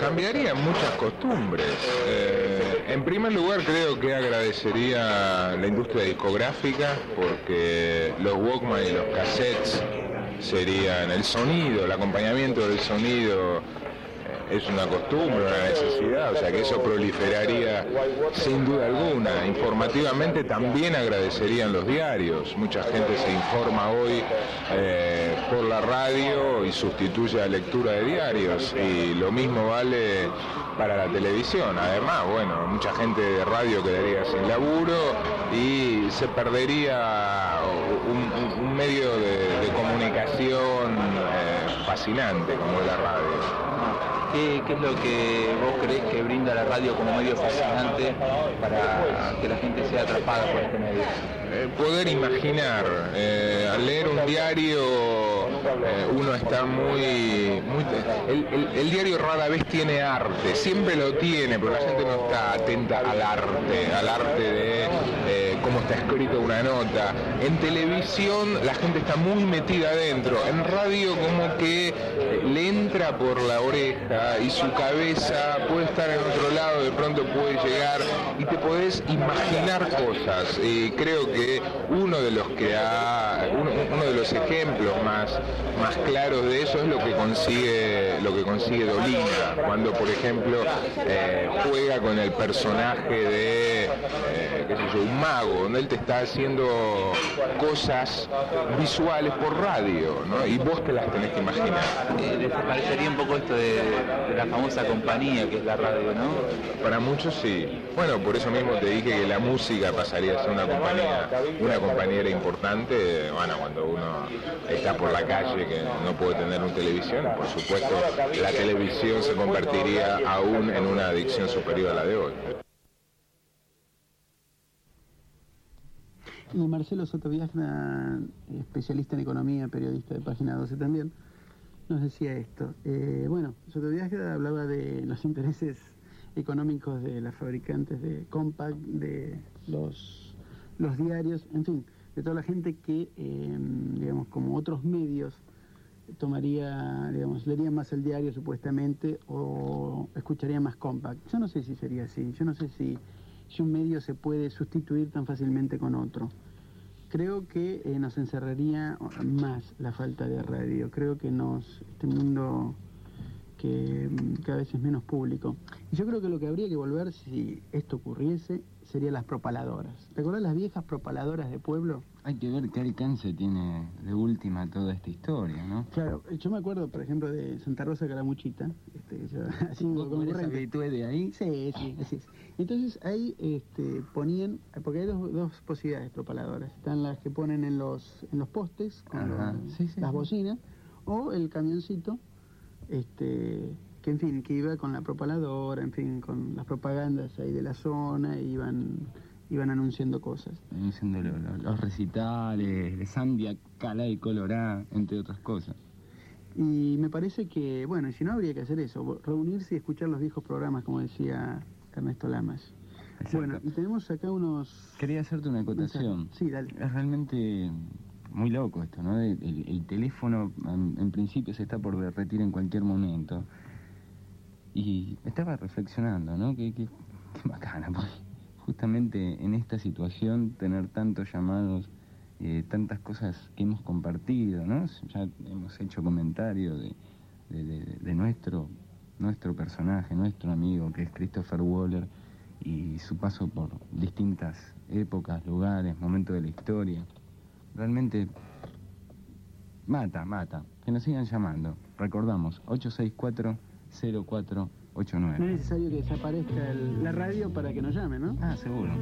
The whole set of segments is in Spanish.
Cambiaría muchas costumbres. En primer lugar, creo que agradecería la industria discográfica, porque los Walkman y los cassettes serían el sonido, el acompañamiento del sonido. Es una costumbre, una necesidad, o sea que eso proliferaría sin duda alguna. Informativamente también agradecerían los diarios. Mucha gente se informa hoy por la radio y sustituye la lectura de diarios, y lo mismo vale para la televisión. Además, bueno, mucha gente de radio quedaría sin laburo y se perdería un medio de comunicación fascinante como es la radio. ¿Qué es lo que vos creés que brinda la radio como medio fascinante para que la gente sea atrapada por este medio? Poder imaginar. Al leer un diario uno está el diario rara vez tiene arte, siempre lo tiene, pero la gente no está atenta al arte de cómo está escrito una nota. En televisión la gente está muy metida adentro, en radio como que le entra por la oreja y su cabeza puede estar en otro lado, de pronto puede llegar y te podés imaginar cosas. Creo que uno de los ejemplos más claros de eso es lo que consigue Dolina, cuando por ejemplo juega con el personaje de un mago, donde él te está haciendo cosas visuales por radio, ¿no? Y vos te las tenés que imaginar. Desaparecería un poco esto de la famosa compañía que es la radio, ¿no? Para muchos sí. Bueno, por eso mismo te dije que la música pasaría a ser una compañera importante. Bueno, cuando uno está por la calle que no puede tener una televisión, por supuesto la televisión se convertiría aún en una adicción superior a la de hoy. Y Marcelo Soto Viagna, especialista en economía, periodista de Página 12 también, nos decía esto. Bueno, Soto Viagna hablaba de los intereses económicos de las fabricantes de Compaq, de los diarios, en fin, de toda la gente que, digamos, como otros medios, tomaría, digamos, leería más el diario supuestamente o escucharía más Compaq. Yo no sé si sería así, yo no sé si un medio se puede sustituir tan fácilmente con otro. Creo que nos encerraría más la falta de radio. Creo que este mundo que cada vez es menos público. Y yo creo que lo que habría que volver, si esto ocurriese, serían las propaladoras. ¿Te acuerdas las viejas propaladoras de pueblo? Hay que ver qué alcance tiene de última toda esta historia, ¿no? Claro, yo me acuerdo, por ejemplo, de Santa Rosa Calamuchita, así concurrente. ¿Tú de ahí? Sí, así es. Entonces ahí ponían, porque hay dos posibilidades propaladoras. Están las que ponen en los postes, con las bocinas, o el camioncito, que en fin, que iba con la propaladora, en fin, con las propagandas ahí de la zona, e iban anunciando cosas. Anunciando los recitales, de Sandia, Cala y Colorá, entre otras cosas. Y me parece que, bueno, y si no habría que hacer eso, reunirse y escuchar los viejos programas, como decía Ernesto Lamas. Exacto. Bueno, y tenemos acá unos... Quería hacerte una acotación. Sí, dale. Es realmente muy loco esto, ¿no? El teléfono, en principio, se está por derretir en cualquier momento. Y estaba reflexionando, ¿no? Qué bacana, pues. Justamente en esta situación, tener tantos llamados, tantas cosas que hemos compartido, ¿no? Ya hemos hecho comentarios de nuestro personaje, nuestro amigo, que es Christopher Waller, y su paso por distintas épocas, lugares, momentos de la historia. Realmente mata. Que nos sigan llamando. Recordamos, 864-0489. No es necesario que desaparezca la radio para que nos llame, ¿no? Ah, seguro.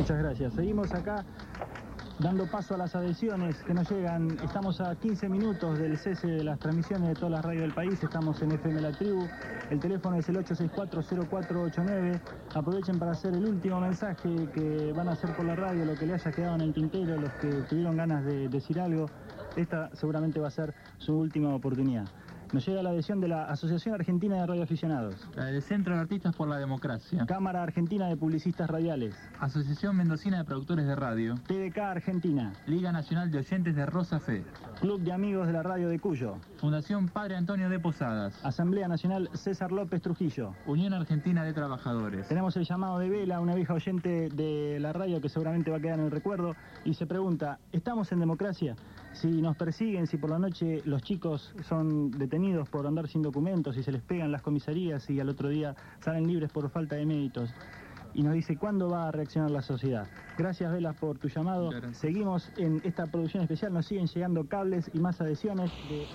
Muchas gracias. Seguimos acá dando paso a las adhesiones que nos llegan. Estamos a 15 minutos del cese de las transmisiones de todas las radios del país. Estamos en FM La Tribu. El teléfono es el 864-0489. Aprovechen para hacer el último mensaje que van a hacer por la radio, lo que le haya quedado en el tintero, los que tuvieron ganas de decir algo. Esta seguramente va a ser su última oportunidad. Nos llega la adhesión de la Asociación Argentina de Radioaficionados, La del Centro de Artistas por la Democracia, Cámara Argentina de Publicistas Radiales, Asociación Mendocina de Productores de Radio, TDK Argentina, Liga Nacional de Oyentes de Rosa Fe, Club de Amigos de la Radio de Cuyo, Fundación Padre Antonio de Posadas, Asamblea Nacional César López Trujillo. Unión Argentina de Trabajadores. Tenemos el llamado de Vela, una vieja oyente de la radio que seguramente va a quedar en el recuerdo, y se pregunta, ¿estamos en democracia? Si nos persiguen, si por la noche los chicos son detenidos por andar sin documentos y se les pegan las comisarías y al otro día salen libres por falta de méritos. Y nos dice, ¿cuándo va a reaccionar la sociedad? Gracias, Vela, por tu llamado. Seguimos en esta producción especial, nos siguen llegando cables y más adhesiones de...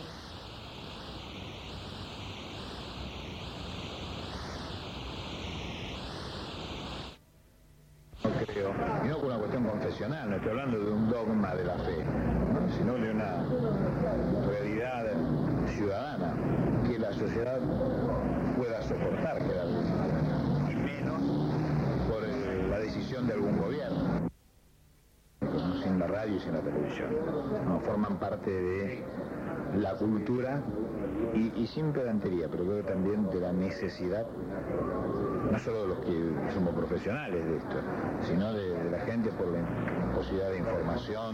No creo, y no por una cuestión confesional, no estoy hablando de un dogma de la fe, ¿no? Sino de una realidad ciudadana que la sociedad pueda soportar quedar y menos por la decisión de algún gobierno. Sin la radio y sin la televisión, no forman parte de la cultura y sin pedantería, pero creo que también de la necesidad, no solo de los que somos profesionales de esto, sino de la gente por la posibilidad de información,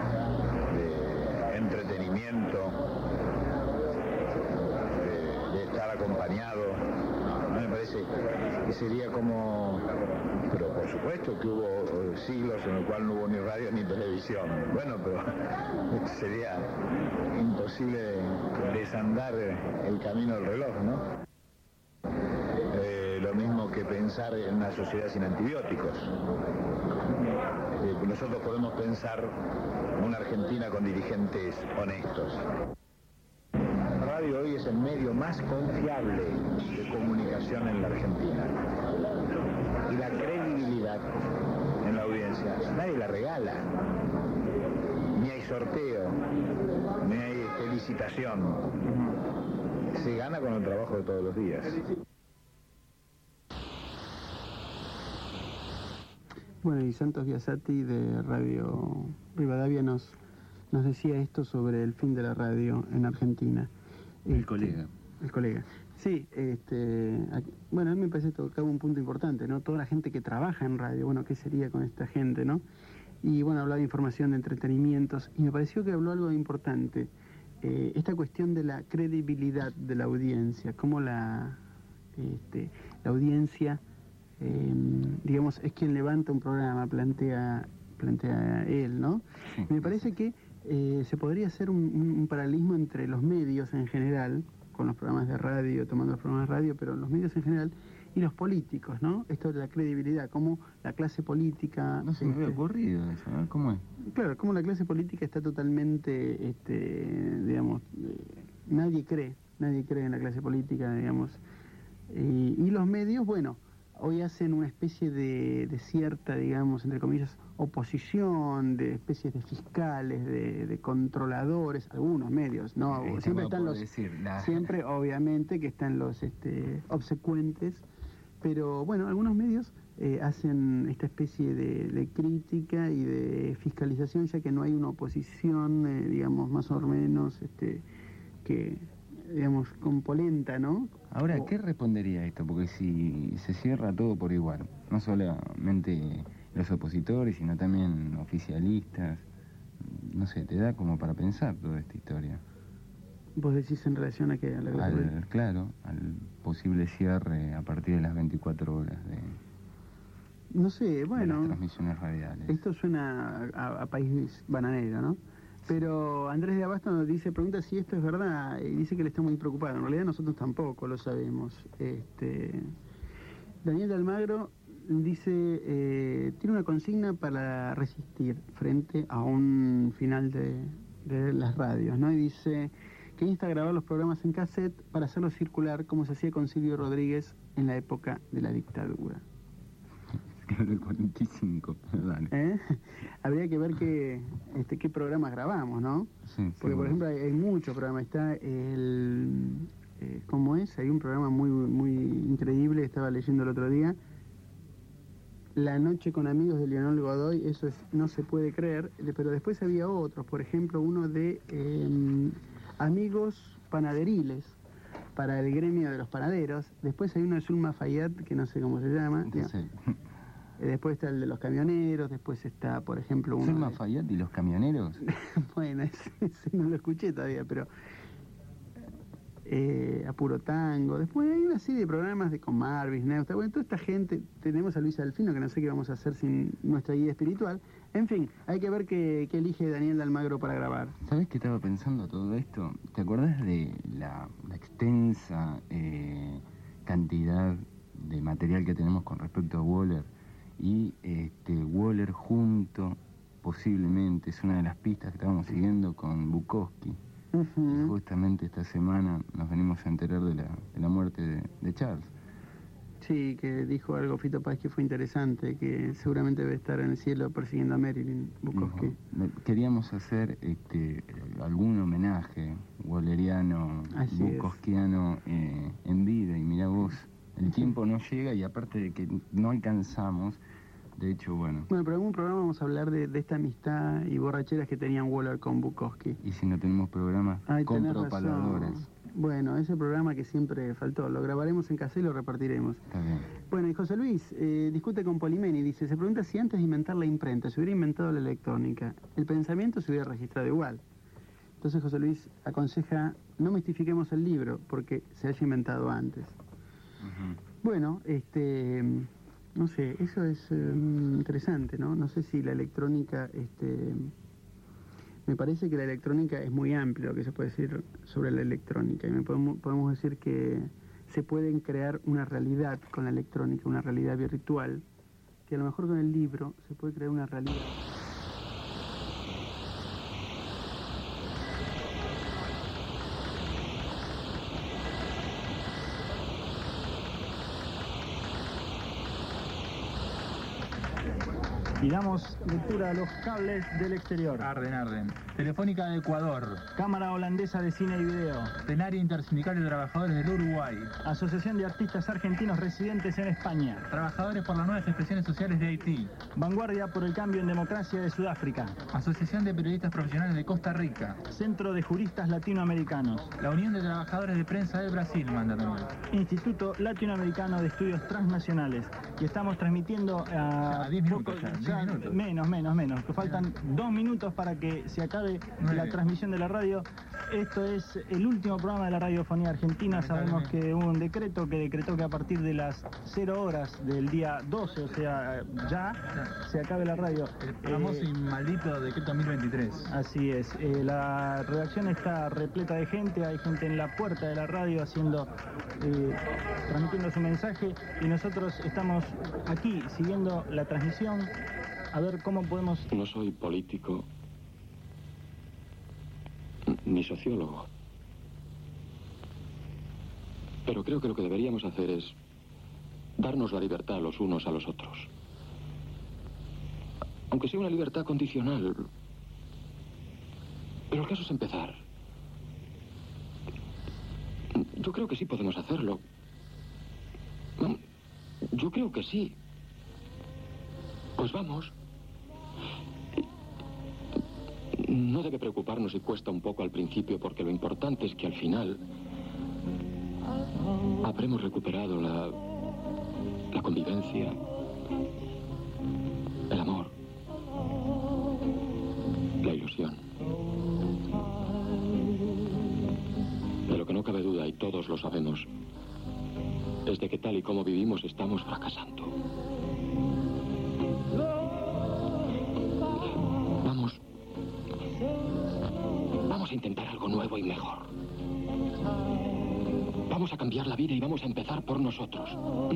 de entretenimiento, de estar acompañado. No me parece que sería como... Pero por supuesto que hubo siglos en los cuales no hubo ni radio ni televisión. Bueno, pero sería imposible desandar el camino del reloj, ¿no? Lo mismo que pensar en una sociedad sin antibióticos. Nosotros podemos pensar una Argentina con dirigentes honestos. La radio hoy es el medio más confiable de comunicación en la Argentina. Y la credibilidad en la audiencia, nadie la regala. Ni hay sorteo, ni hay felicitación. Se gana con el trabajo de todos los días. Bueno, y Santos Biasati de Radio Rivadavia nos decía esto sobre el fin de la radio en Argentina. El colega. El colega. Sí, bueno, a mí me parece que tocaba un punto importante, ¿no? Toda la gente que trabaja en radio, bueno, ¿qué sería con esta gente, no? Y bueno, hablaba de información, de entretenimientos, y me pareció que habló algo importante, esta cuestión de la credibilidad de la audiencia, cómo la audiencia, digamos, es quien levanta un programa, plantea él, ¿no? Sí, Me parece que se podría hacer un paralelismo entre los medios en general, con los programas de radio, tomando los programas de radio, pero los medios en general, y los políticos, ¿no? Esto de la credibilidad, cómo la clase política... No se me había ocurrido eso, ¿no? ¿Cómo es? Claro, cómo la clase política está totalmente, digamos, nadie cree en la clase política, digamos, y los medios, bueno, hoy hacen una especie de cierta, digamos, entre comillas, oposición, de especies de fiscales, de controladores, algunos medios, ¿no? Siempre están los... Siempre, obviamente, que están los obsecuentes, pero bueno, algunos medios hacen esta especie de crítica y de fiscalización, ya que no hay una oposición, digamos, más o menos, que, digamos, compolenta, ¿no? Ahora, ¿qué respondería a esto? Porque si se cierra todo por igual, no solamente los opositores, sino también oficialistas, no sé, te da como para pensar toda esta historia. ¿Vos decís en relación a qué? Claro, al posible cierre a partir de las 24 horas no sé, bueno, de las transmisiones radiales. Esto suena a país bananero, ¿no? Pero Andrés de Abasto nos pregunta si esto es verdad, y dice que él está muy preocupado. En realidad nosotros tampoco lo sabemos. Daniel de Almagro dice, tiene una consigna para resistir frente a un final de las radios, ¿no? Y dice que insta a grabar los programas en cassette para hacerlos circular como se hacía con Silvio Rodríguez en la época de la dictadura. Claro, el 45, pero dale. Habría que ver qué programas grabamos, ¿no? Sí, Porque, por ejemplo, hay muchos programas. Está ¿cómo es? Hay un programa muy, muy increíble, estaba leyendo el otro día. La noche con amigos de Leonel Godoy, eso no se puede creer, pero después había otros, por ejemplo, uno de amigos panaderiles, para el gremio de los panaderos. Después hay uno de Zulma Fayad, que no sé cómo se llama. Sí. Después está el de los camioneros, después está, por ejemplo, uno ¿Zulma Fayad y los camioneros? Bueno, ese no lo escuché todavía, pero Apuro Tango. Después hay una serie de programas con Marvis, Neusta. Bueno, toda esta gente. Tenemos a Luis Alfino, que no sé qué vamos a hacer sin nuestra guía espiritual. En fin, hay que ver qué elige Daniel de Almagro para grabar. ¿Sabés qué estaba pensando todo esto? ¿Te acordás de la extensa cantidad de material que tenemos con respecto a Waller? Y Waller junto, posiblemente, es una de las pistas que estábamos siguiendo con Bukowski. Y justamente esta semana nos venimos a enterar de la muerte de Charles. Sí, que dijo algo Fito Páez que fue interesante, que seguramente debe estar en el cielo persiguiendo a Marilyn Bukowski. Queríamos hacer algún homenaje walleriano, bukowskiano en vida, y mirá vos, el tiempo no llega y aparte de que no alcanzamos, de hecho, bueno. Bueno, pero en algún programa vamos a hablar de esta amistad y borracheras que tenían Waller con Bukowski. Y si no tenemos programa, compro palabras. Bueno, ese programa que siempre faltó, lo grabaremos en casa y lo repartiremos. Está bien. Bueno, y José Luis discute con Polimeni, dice, se pregunta si antes de inventar la imprenta se hubiera inventado la electrónica, el pensamiento se hubiera registrado igual. Entonces José Luis aconseja, no mistifiquemos el libro, porque se haya inventado antes. Bueno, no sé, eso es interesante, ¿no? No sé si la electrónica, me parece que la electrónica es muy amplio lo que se puede decir sobre la electrónica. Y podemos decir que se pueden crear una realidad con la electrónica, una realidad virtual, que a lo mejor con el libro se puede crear una realidad. Y damos lectura a los cables del exterior. Arden. Telefónica de Ecuador. Cámara Holandesa de Cine y Video. Plenaria Intersindical de Trabajadores del Uruguay. Asociación de Artistas Argentinos Residentes en España. Trabajadores por las nuevas expresiones sociales de Haití. Vanguardia por el Cambio en Democracia de Sudáfrica. Asociación de Periodistas Profesionales de Costa Rica. Centro de Juristas Latinoamericanos. La Unión de Trabajadores de Prensa de Brasil, manda también. Instituto Latinoamericano de Estudios Transnacionales. Y estamos transmitiendo a 10 minutos ya. Menos. Que faltan 2 minutos para que se acabe la transmisión de la radio. Esto es el último programa de la radiofonía argentina. Sabemos que hubo un decreto que decretó que a partir de las 0 horas del día 12, o sea, ya se acabe la radio. El famoso y maldito decreto 1023. Así es. La redacción está repleta de gente. Hay gente en la puerta de la radio transmitiendo su mensaje. Y nosotros estamos aquí siguiendo la transmisión. A ver cómo podemos... No soy político ni sociólogo, pero creo que lo que deberíamos hacer es darnos la libertad los unos a los otros, aunque sea una libertad condicional. Pero el caso es empezar. Yo creo que sí podemos hacerlo. Yo creo que sí. Pues vamos. No debe preocuparnos si cuesta un poco al principio, porque lo importante es que al final habremos recuperado la convivencia, el amor, la ilusión. De lo que no cabe duda, y todos lo sabemos, es de que tal y como vivimos estamos fracasando. Vamos a intentar algo nuevo y mejor. Vamos a cambiar la vida y vamos a empezar por nosotros.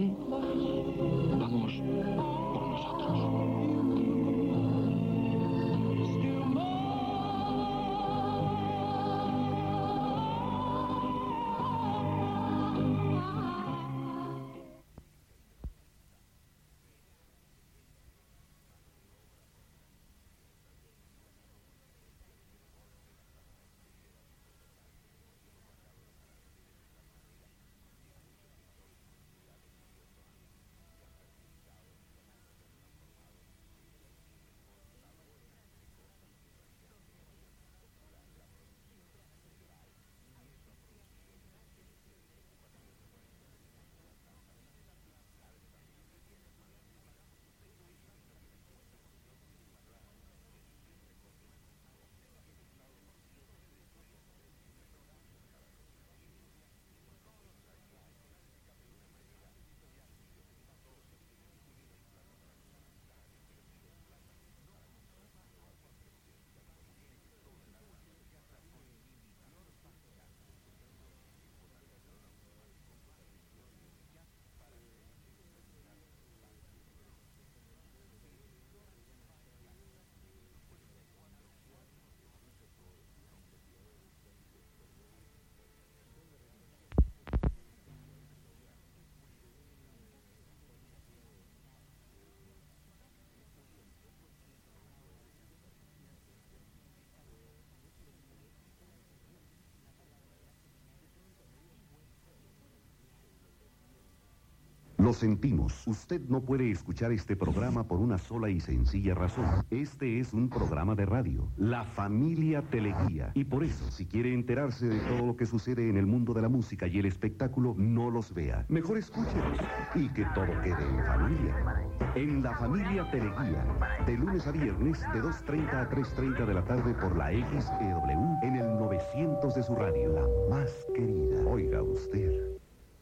Vamos por nosotros. Lo sentimos. Usted no puede escuchar este programa por una sola y sencilla razón. Este es un programa de radio, La Familia Teleguía. Y por eso, si quiere enterarse de todo lo que sucede en el mundo de la música y el espectáculo, no los vea. Mejor escúchelos y que todo quede en familia. En La Familia Teleguía, de lunes a viernes, de 2:30 a 3:30 de la tarde por la XEW, en el 900 de su radio, la más querida. Oiga usted.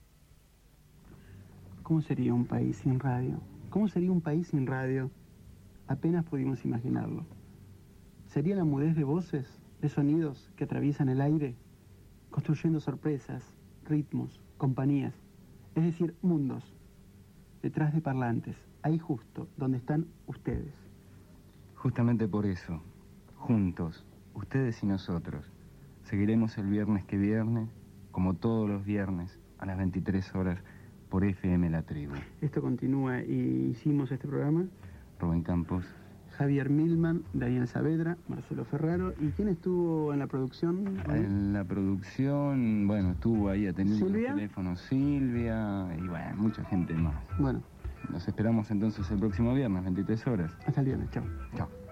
¿Cómo sería un país sin radio? ¿Cómo sería un país sin radio? Apenas pudimos imaginarlo. ¿Sería la mudez de voces, de sonidos que atraviesan el aire, construyendo sorpresas, ritmos, compañías, es decir, mundos, detrás de parlantes, ahí justo, donde están ustedes? Justamente por eso, juntos, ustedes y nosotros, seguiremos el viernes que viene, como todos los viernes, a las 23 horas, por FM La Tribu. Esto continúa y hicimos este programa. Rubén Campos, Javier Milman, Daniel Saavedra, Marcelo Ferraro. ¿Y quién estuvo en la producción? En la producción, bueno, estuvo ahí atendiendo ¿Silvia? el teléfono Silvia y bueno, mucha gente más. Bueno. Nos esperamos entonces el próximo viernes, 23 horas. Hasta el viernes, chao. Chao.